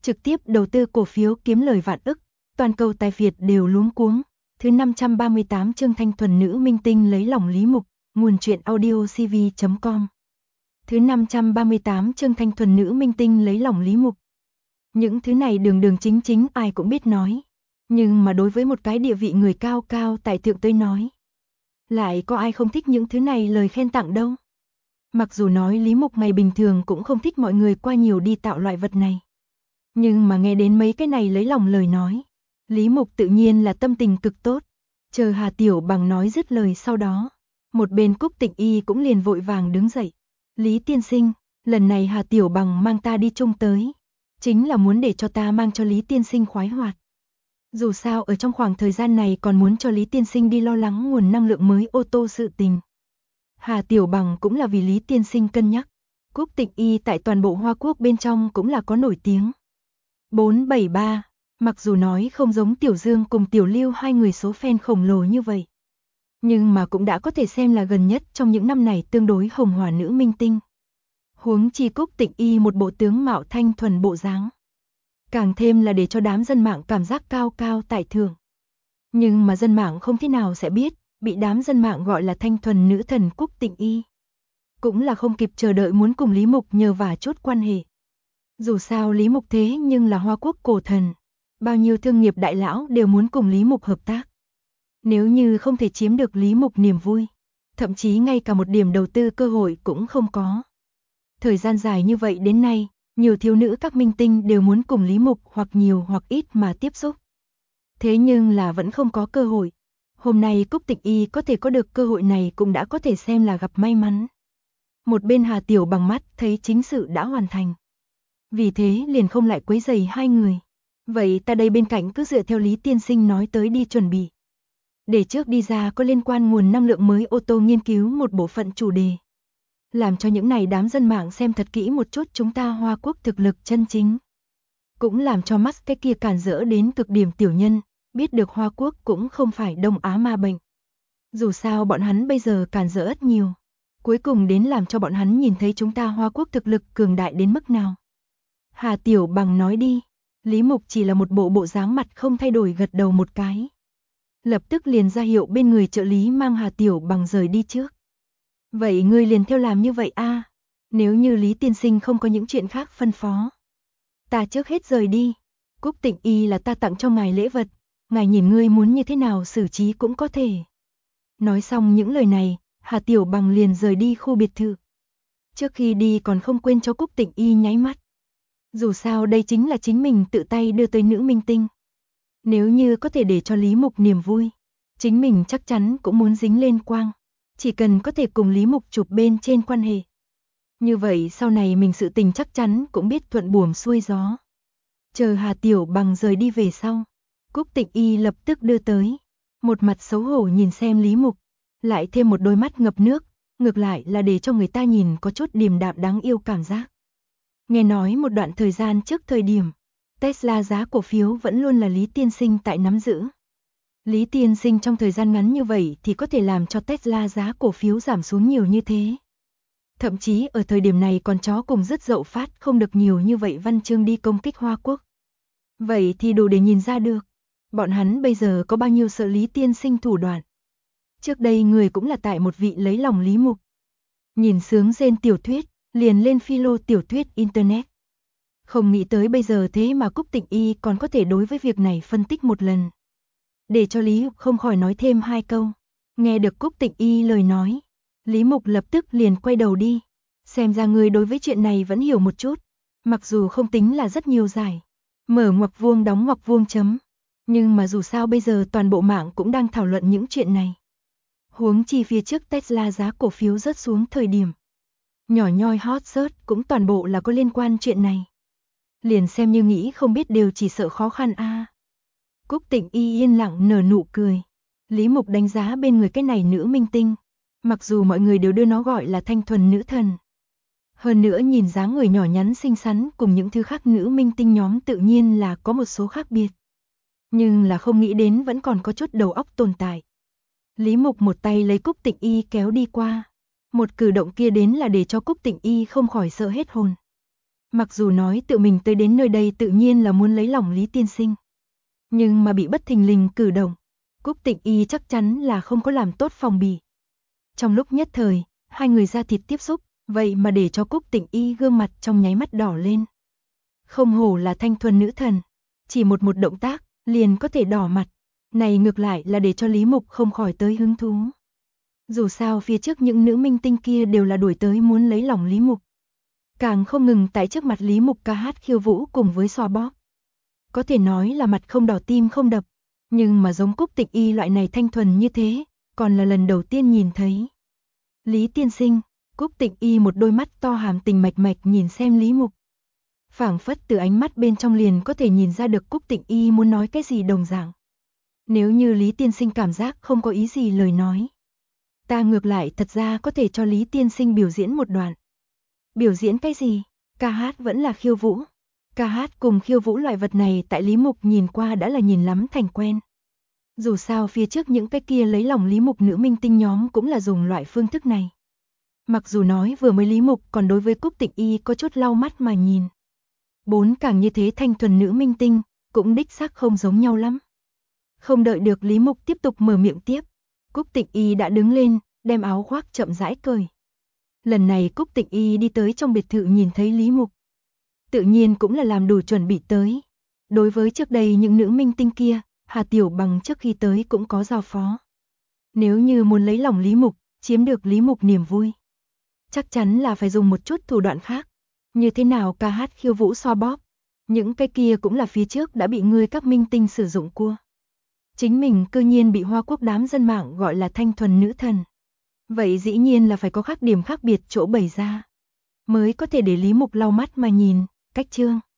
trực tiếp đầu tư cổ phiếu kiếm lời vạn ức, toàn cầu tài Việt đều luống cuống. Thứ 538 chương thanh thuần nữ minh tinh lấy lòng Lý Mục, nguồn truyện audio cv.com. Thứ 538 chương thanh thuần nữ minh tinh lấy lòng Lý Mục. Những thứ này đường đường chính chính ai cũng biết nói, nhưng mà đối với một cái địa vị người cao cao tại thượng tới nói, lại có ai không thích những thứ này lời khen tặng đâu. Mặc dù nói Lý Mục ngày bình thường cũng không thích mọi người qua nhiều đi tạo loại vật này, nhưng mà nghe đến mấy cái này lấy lòng lời nói, Lý Mục tự nhiên là tâm tình cực tốt. Chờ Hà Tiểu Bằng nói dứt lời sau đó, một bên Cúc Tịnh Y cũng liền vội vàng đứng dậy. Lý tiên sinh, lần này Hà Tiểu Bằng mang ta đi chung tới, chính là muốn để cho ta mang cho Lý tiên sinh khoái hoạt. Dù sao ở trong khoảng thời gian này còn muốn cho Lý tiên sinh đi lo lắng nguồn năng lượng mới ô tô sự tình. Hà Tiểu Bằng cũng là vì Lý tiên sinh cân nhắc. Cúc Tịnh Y tại toàn bộ Hoa Quốc bên trong cũng là có nổi tiếng. 473, mặc dù nói không giống Tiểu Dương cùng Tiểu Lưu hai người số fan khổng lồ như vậy, nhưng mà cũng đã có thể xem là gần nhất trong những năm này tương đối hồng hỏa nữ minh tinh. Huống chi Cúc Tịnh Y một bộ tướng mạo thanh thuần bộ dáng, càng thêm là để cho đám dân mạng cảm giác cao cao tại thượng. Nhưng mà dân mạng không thế nào sẽ biết, bị đám dân mạng gọi là thanh thuần nữ thần Cúc Tịnh Y, cũng là không kịp chờ đợi muốn cùng Lý Mục nhờ vả chốt quan hệ. Dù sao Lý Mục thế nhưng là Hoa Quốc cổ thần, bao nhiêu thương nghiệp đại lão đều muốn cùng Lý Mục hợp tác. Nếu như không thể chiếm được Lý Mục niềm vui, thậm chí ngay cả một điểm đầu tư cơ hội cũng không có. Thời gian dài như vậy đến nay, nhiều thiếu nữ các minh tinh đều muốn cùng Lý Mục hoặc nhiều hoặc ít mà tiếp xúc. Thế nhưng là vẫn không có cơ hội. Hôm nay Cúc Tịnh Y có thể có được cơ hội này cũng đã có thể xem là gặp may mắn. Một bên Hà Tiểu Bằng mắt thấy chính sự đã hoàn thành, vì thế liền không lại quấy rầy hai người. Vậy ta đây bên cạnh cứ dựa theo Lý tiên sinh nói tới đi chuẩn bị. Để trước đi ra có liên quan nguồn năng lượng mới ô tô nghiên cứu một bộ phận chủ đề. Làm cho những này đám dân mạng xem thật kỹ một chút chúng ta Hoa Quốc thực lực chân chính. Cũng làm cho mắt cái kia cản rỡ đến cực điểm tiểu nhân, biết được Hoa Quốc cũng không phải Đông Á ma bệnh. Dù sao bọn hắn bây giờ cản rỡ rất nhiều. Cuối cùng đến làm cho bọn hắn nhìn thấy chúng ta Hoa Quốc thực lực cường đại đến mức nào. Hà Tiểu Bằng nói đi. Lý Mục chỉ là một bộ dáng mặt không thay đổi gật đầu một cái. Lập tức liền ra hiệu bên người trợ lý mang Hà Tiểu Bằng rời đi trước. Vậy ngươi liền theo làm như vậy a? Nếu như Lý tiên sinh không có những chuyện khác phân phó, ta trước hết rời đi. Cúc Tịnh Y là ta tặng cho ngài lễ vật, ngài nhìn ngươi muốn như thế nào xử trí cũng có thể. Nói xong những lời này, Hà Tiểu Bằng liền rời đi khu biệt thự. Trước khi đi còn không quên cho Cúc Tịnh Y nháy mắt. Dù sao đây chính là chính mình tự tay đưa tới nữ minh tinh. Nếu như có thể để cho Lý Mục niềm vui, chính mình chắc chắn cũng muốn dính lên quang. Chỉ cần có thể cùng Lý Mục chụp bên trên quan hệ. Như vậy sau này mình sự tình chắc chắn cũng biết thuận buồm xuôi gió. Chờ Hà Tiểu Bằng rời đi về sau, Cúc Tịnh Y lập tức đưa tới. Một mặt xấu hổ nhìn xem Lý Mục, lại thêm một đôi mắt ngập nước, ngược lại là để cho người ta nhìn có chút điềm đạm đáng yêu cảm giác. Nghe nói một đoạn thời gian trước thời điểm, Tesla giá cổ phiếu vẫn luôn là Lý tiên sinh tại nắm giữ. Lý tiên sinh trong thời gian ngắn như vậy thì có thể làm cho Tesla giá cổ phiếu giảm xuống nhiều như thế. Thậm chí ở thời điểm này còn chó cùng rất dậu phát không được nhiều như vậy văn chương đi công kích Hoa Quốc. Vậy thì đủ để nhìn ra được, bọn hắn bây giờ có bao nhiêu sợ Lý tiên sinh thủ đoạn. Trước đây người cũng là tại một vị lấy lòng Lý Mục. Nhìn sướng rên tiểu thuyết, liền lên philo tiểu thuyết Internet. Không nghĩ tới bây giờ thế mà Cúc Tịnh Y còn có thể đối với việc này phân tích một lần. Để cho Lý Mục không khỏi nói thêm hai câu. Nghe được Cúc Tịnh Y lời nói, Lý Mục lập tức liền quay đầu đi. Xem ra người đối với chuyện này vẫn hiểu một chút. Mặc dù không tính là rất nhiều giải. Mở ngoặc vuông đóng ngoặc vuông chấm. Nhưng mà dù sao bây giờ toàn bộ mạng cũng đang thảo luận những chuyện này. Huống chi phía trước Tesla giá cổ phiếu rớt xuống thời điểm. Nhỏ nhoi hot search cũng toàn bộ là có liên quan chuyện này. Liền xem như nghĩ không biết đều chỉ sợ khó khăn a. Cúc Tịnh Y yên lặng nở nụ cười. Lý Mục đánh giá bên người cái này nữ minh tinh. Mặc dù mọi người đều đưa nó gọi là thanh thuần nữ thần. Hơn nữa nhìn dáng người nhỏ nhắn xinh xắn cùng những thứ khác nữ minh tinh nhóm tự nhiên là có một số khác biệt. Nhưng là không nghĩ đến vẫn còn có chút đầu óc tồn tại. Lý Mục một tay lấy Cúc Tịnh Y kéo đi qua. Một cử động kia đến là để cho Cúc Tịnh Y không khỏi sợ hết hồn. Mặc dù nói tự mình tới đến nơi đây tự nhiên là muốn lấy lòng Lý tiên sinh. Nhưng mà bị bất thình lình cử động, Cúc Tịnh Y chắc chắn là không có làm tốt phòng bị. Trong lúc nhất thời, hai người da thịt tiếp xúc, vậy mà để cho Cúc Tịnh Y gương mặt trong nháy mắt đỏ lên. Không hổ là thanh thuần nữ thần, chỉ một động tác, liền có thể đỏ mặt. Này ngược lại là để cho Lý Mục không khỏi tới hứng thú. Dù sao phía trước những nữ minh tinh kia đều là đuổi tới muốn lấy lòng Lý Mục. Càng không ngừng tại trước mặt Lý Mục ca hát khiêu vũ cùng với xoa bóp. Có thể nói là mặt không đỏ tim không đập, nhưng mà giống Cúc Tịnh Y loại này thanh thuần như thế, còn là lần đầu tiên nhìn thấy. Lý tiên sinh, Cúc Tịnh Y một đôi mắt to hàm tình mạch mạch nhìn xem Lý Mục. Phảng phất từ ánh mắt bên trong liền có thể nhìn ra được Cúc Tịnh Y muốn nói cái gì đồng dạng. Nếu như Lý tiên sinh cảm giác không có ý gì lời nói, ta ngược lại thật ra có thể cho Lý tiên sinh biểu diễn một đoạn. Biểu diễn cái gì? Ca hát vẫn là khiêu vũ. Ca hát cùng khiêu vũ loại vật này tại Lý Mục nhìn qua đã là nhìn lắm thành quen. Dù sao phía trước những cái kia lấy lòng Lý Mục nữ minh tinh nhóm cũng là dùng loại phương thức này. Mặc dù nói vừa mới Lý Mục còn đối với Cúc Tịnh Y có chút lau mắt mà nhìn. Bốn càng như thế thanh thuần nữ minh tinh, cũng đích xác không giống nhau lắm. Không đợi được Lý Mục tiếp tục mở miệng tiếp, Cúc Tịnh Y đã đứng lên, đem áo khoác chậm rãi cởi. Lần này Cúc Tịnh Y đi tới trong biệt thự nhìn thấy Lý Mục. Tự nhiên cũng là làm đủ chuẩn bị tới. Đối với trước đây những nữ minh tinh kia, Hà Tiểu Bằng trước khi tới cũng có giao phó. Nếu như muốn lấy lòng Lý Mục, chiếm được Lý Mục niềm vui, chắc chắn là phải dùng một chút thủ đoạn khác. Như thế nào ca hát khiêu vũ xoa bóp, những cái kia cũng là phía trước đã bị người các minh tinh sử dụng qua. Chính mình cư nhiên bị Hoa Quốc đám dân mạng gọi là thanh thuần nữ thần. Vậy dĩ nhiên là phải có khác điểm khác biệt chỗ bày ra, mới có thể để Lý Mục lau mắt mà nhìn, cách chương.